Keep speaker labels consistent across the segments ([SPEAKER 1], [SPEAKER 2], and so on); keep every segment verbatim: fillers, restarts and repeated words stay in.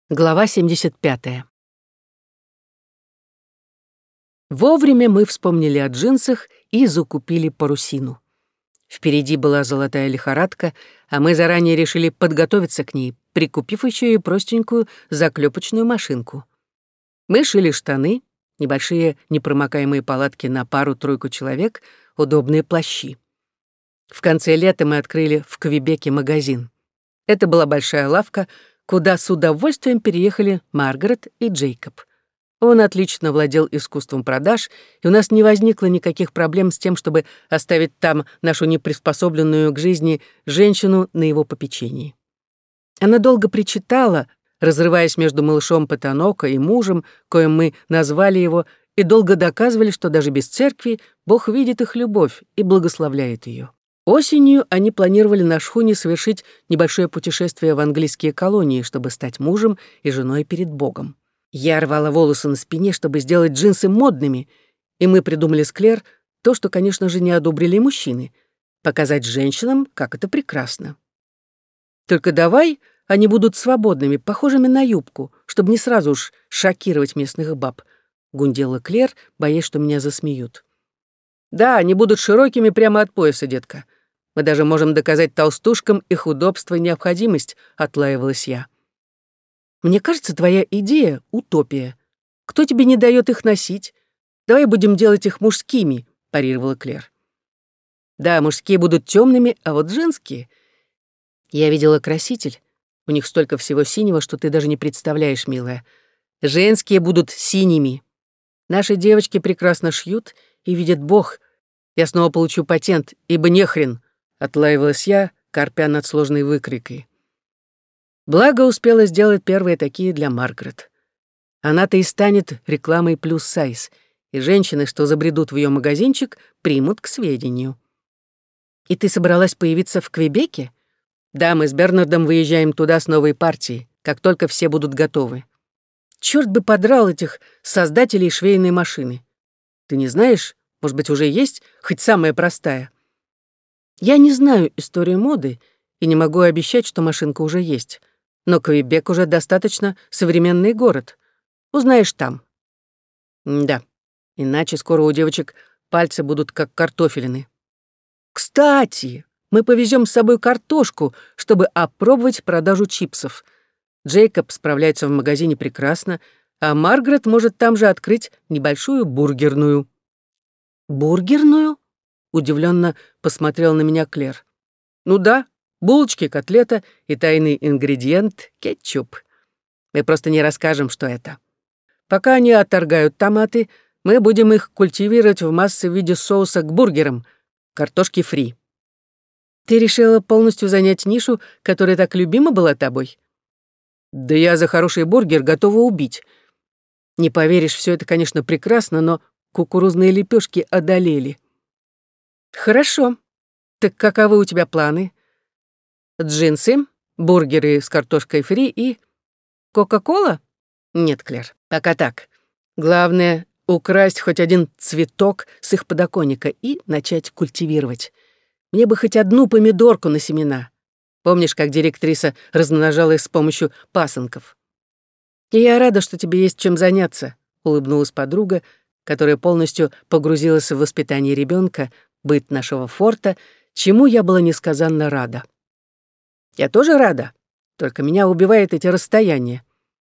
[SPEAKER 1] Глава семьдесят пятая. Вовремя мы вспомнили о джинсах и закупили парусину. Впереди была золотая лихорадка, а мы заранее решили подготовиться к ней, прикупив еще и простенькую заклепочную машинку. Мы шили штаны, небольшие непромокаемые палатки на пару-тройку человек, удобные плащи. В конце лета мы открыли в Квебеке магазин. Это была большая лавка, куда с удовольствием переехали Маргарет и Джейкоб. Он отлично владел искусством продаж, и у нас не возникло никаких проблем с тем, чтобы оставить там нашу неприспособленную к жизни женщину на его попечении. Она долго причитала, разрываясь между малышом Потанока и мужем, коим мы назвали его, и долго доказывали, что даже без церкви Бог видит их любовь и благословляет ее. Осенью они планировали на шхуне совершить небольшое путешествие в английские колонии, чтобы стать мужем и женой перед Богом. Я рвала волосы на спине, чтобы сделать джинсы модными, и мы придумали с Клэр то, что, конечно же, не одобрили мужчины — показать женщинам, как это прекрасно. Только давай они будут свободными, похожими на юбку, чтобы не сразу уж шокировать местных баб, — гундела Клэр, боясь, что меня засмеют. Да, они будут широкими прямо от пояса, детка. Мы даже можем доказать толстушкам их удобство и необходимость, — отлаивалась я. Мне кажется, твоя идея — утопия. Кто тебе не дает их носить? Давай будем делать их мужскими, — парировала Клэр. Да, мужские будут темными, а вот женские... Я видела краситель. У них столько всего синего, что ты даже не представляешь, милая. Женские будут синими. Наши девочки прекрасно шьют, и видит Бог. Я снова получу патент, ибо нехрен, — отлаивалась я, корпя над сложной выкройкой. Благо успела сделать первые такие для Маргарет. Она-то и станет рекламой плюс-сайз, и женщины, что забредут в ее магазинчик, примут к сведению. И ты собралась появиться в Квебеке? Да, мы с Бернардом выезжаем туда с новой партией, как только все будут готовы. Черт бы подрал этих создателей швейной машины. Ты не знаешь, может быть, уже есть хоть самая простая? Я не знаю историю моды и не могу обещать, что машинка уже есть. Но Квебек уже достаточно современный город. Узнаешь там. Да, иначе скоро у девочек пальцы будут как картофелины. Кстати, мы повезем с собой картошку, чтобы опробовать продажу чипсов. Джейкоб справляется в магазине прекрасно, а Маргарет может там же открыть небольшую бургерную. Бургерную? Удивленно посмотрел на меня Клэр. Ну да, булочки, котлета и тайный ингредиент — кетчуп. Мы просто не расскажем, что это. Пока они отторгают томаты, мы будем их культивировать в массе в виде соуса к бургерам, картошки фри. Ты решила полностью занять нишу, которая так любима была тобой? Да я за хороший бургер готова убить. Не поверишь, все это, конечно, прекрасно, но кукурузные лепешки одолели. Хорошо. Так каковы у тебя планы? Джинсы, бургеры с картошкой фри и... Кока-кола? Нет, Клэр, пока так. Главное — украсть хоть один цветок с их подоконника и начать культивировать. Мне бы хоть одну помидорку на семена. Помнишь, как директриса размножала их с помощью пасынков? И я рада, что тебе есть чем заняться, — улыбнулась подруга, которая полностью погрузилась в воспитание ребенка, быт нашего форта, чему я была несказанно рада. Я тоже рада, только меня убивает эти расстояния.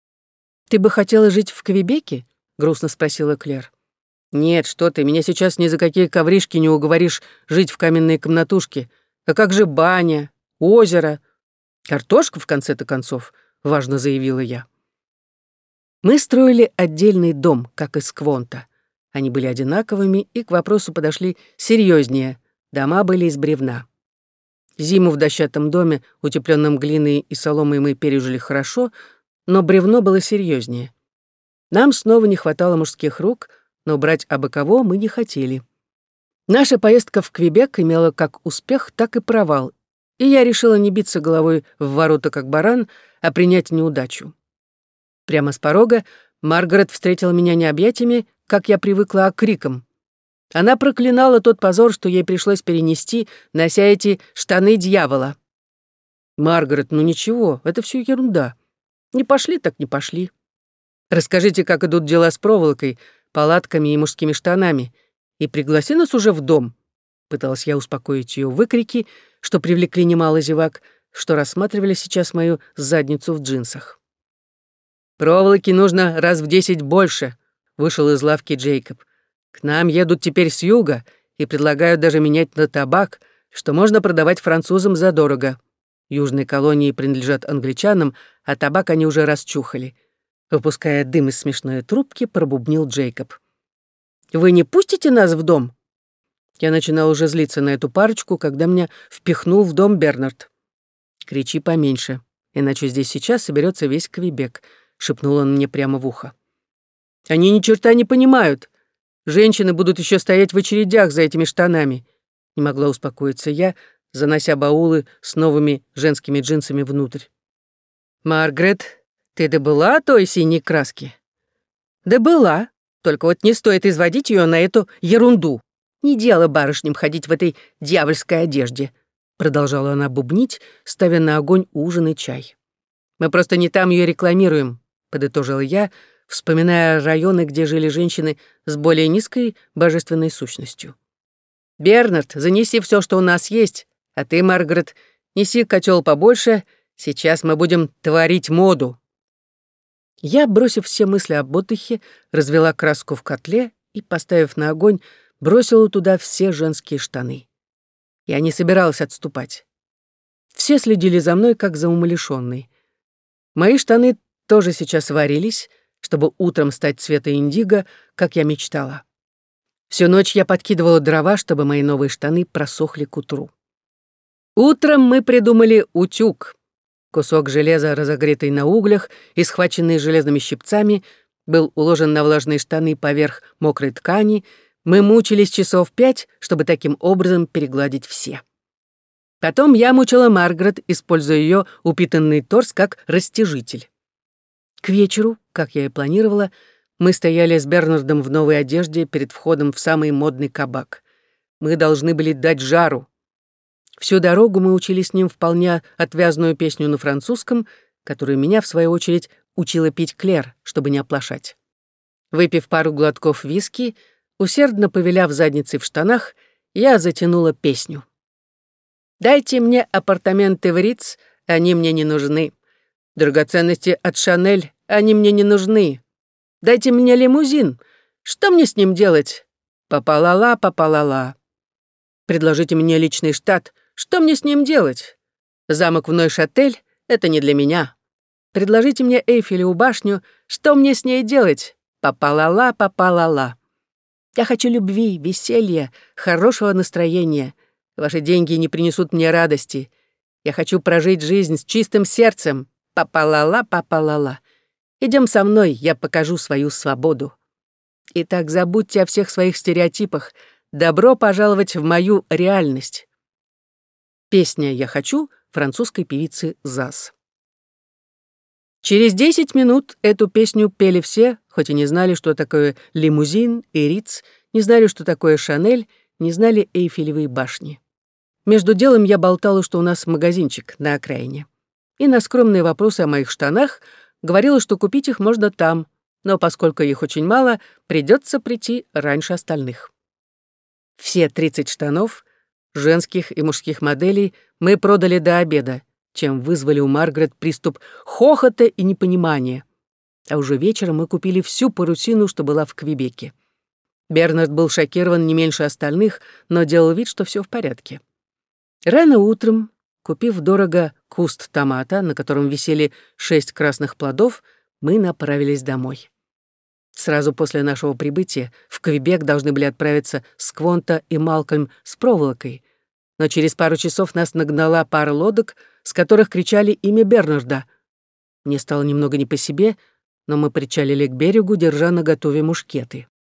[SPEAKER 1] Ты бы хотела жить в Квебеке? Грустно спросила Клэр. Нет, что ты, меня сейчас ни за какие ковришки не уговоришь жить в каменной комнатушке. А как же баня, озеро, картошка, в конце-то концов, важно заявила я. Мы строили отдельный дом, как из Квонта. Они были одинаковыми и к вопросу подошли серьезнее. Дома были из бревна. Зиму в дощатом доме, утеплённом глиной и соломой, мы пережили хорошо, но бревно было серьезнее. Нам снова не хватало мужских рук, но брать абы кого мы не хотели. Наша поездка в Квебек имела как успех, так и провал, и я решила не биться головой в ворота как баран, а принять неудачу. Прямо с порога Маргарет встретила меня не объятиями, как я привыкла, а криком. Она проклинала тот позор, что ей пришлось перенести, нося эти штаны дьявола. «Маргарет, ну ничего, это все ерунда. Не пошли, так не пошли. Расскажите, как идут дела с проволокой, палатками и мужскими штанами, и пригласи нас уже в дом». Пыталась я успокоить ее выкрики, что привлекли немало зевак, что рассматривали сейчас мою задницу в джинсах. «Проволоки нужно раз в десять больше», — вышел из лавки Джейкоб. «К нам едут теперь с юга и предлагают даже менять на табак, что можно продавать французам задорого. Южные колонии принадлежат англичанам, а табак они уже расчухали». Выпуская дым из смешной трубки, пробубнил Джейкоб. «Вы не пустите нас в дом?» Я начинал уже злиться на эту парочку, когда меня впихнул в дом Бернард. «Кричи поменьше, иначе здесь сейчас соберется весь Квебек», — шепнул он мне прямо в ухо. «Они ни черта не понимают. Женщины будут еще стоять в очередях за этими штанами». Не могла успокоиться я, занося баулы с новыми женскими джинсами внутрь. «Маргарет, ты добыла той синей краски?» «Добыла, только вот не стоит изводить ее на эту ерунду. Не дело барышням ходить в этой дьявольской одежде», — продолжала она бубнить, ставя на огонь ужин и чай. «Мы просто не там ее рекламируем», — подытожила я, вспоминая районы, где жили женщины с более низкой божественной сущностью. «Бернард, занеси все, что у нас есть, а ты, Маргарет, неси котел побольше, сейчас мы будем творить моду». Я, бросив все мысли об отдыхе, развела краску в котле и, поставив на огонь, бросила туда все женские штаны. Я не собиралась отступать. Все следили за мной, как за умалишённой. Мои штаны тоже сейчас варились, чтобы утром стать цвета индиго, как я мечтала. Всю ночь я подкидывала дрова, чтобы мои новые штаны просохли к утру. Утром мы придумали утюг. Кусок железа, разогретый на углях и схваченный железными щипцами, был уложен на влажные штаны поверх мокрой ткани. Мы мучились часов пять, чтобы таким образом перегладить все. Потом я мучила Маргарет, используя ее упитанный торс как растяжитель. К вечеру, как я и планировала, мы стояли с Бернардом в новой одежде перед входом в самый модный кабак. Мы должны были дать жару. Всю дорогу мы учили с ним вполне отвязную песню на французском, которую меня, в свою очередь, учила пить Клэр, чтобы не оплошать. Выпив пару глотков виски, усердно повиляв задницей в штанах, я затянула песню. «Дайте мне апартаменты в Риц, они мне не нужны. Драгоценности от Шанель, они мне не нужны. Дайте мне лимузин, что мне с ним делать? Папа-ла-ла, папа-ла-ла. Предложите мне личный штат, что мне с ним делать? Замок в Нойшатель — это не для меня. Предложите мне Эйфелеву башню, что мне с ней делать? Папа-ла-ла, папа-ла-ла. Я хочу любви, веселья, хорошего настроения. Ваши деньги не принесут мне радости. Я хочу прожить жизнь с чистым сердцем. Папа-ла-ла, папа-ла-ла. Идем со мной, я покажу свою свободу. Итак, забудьте о всех своих стереотипах. Добро пожаловать в мою реальность». Песня «Я хочу» французской певицы Заз. Через десять минут эту песню пели все, хоть и не знали, что такое лимузин и Риц, не знали, что такое Шанель, не знали Эйфелевой башни. Между делом я болтала, что у нас магазинчик на окраине. И на скромные вопросы о моих штанах говорила, что купить их можно там, но поскольку их очень мало, придется прийти раньше остальных. Все тридцать штанов, женских и мужских моделей, мы продали до обеда, чем вызвали у Маргарет приступ хохота и непонимания. А уже вечером мы купили всю парусину, что была в Квебеке. Бернард был шокирован не меньше остальных, но делал вид, что все в порядке. Рано утром, купив дорого куст томата, на котором висели шесть красных плодов, мы направились домой. Сразу после нашего прибытия в Квебек должны были отправиться Сквонта и Малкольм с проволокой, но через пару часов нас нагнала пара лодок, с которых кричали имя Бернарда. Мне стало немного не по себе, но мы причалили к берегу, держа наготове мушкеты.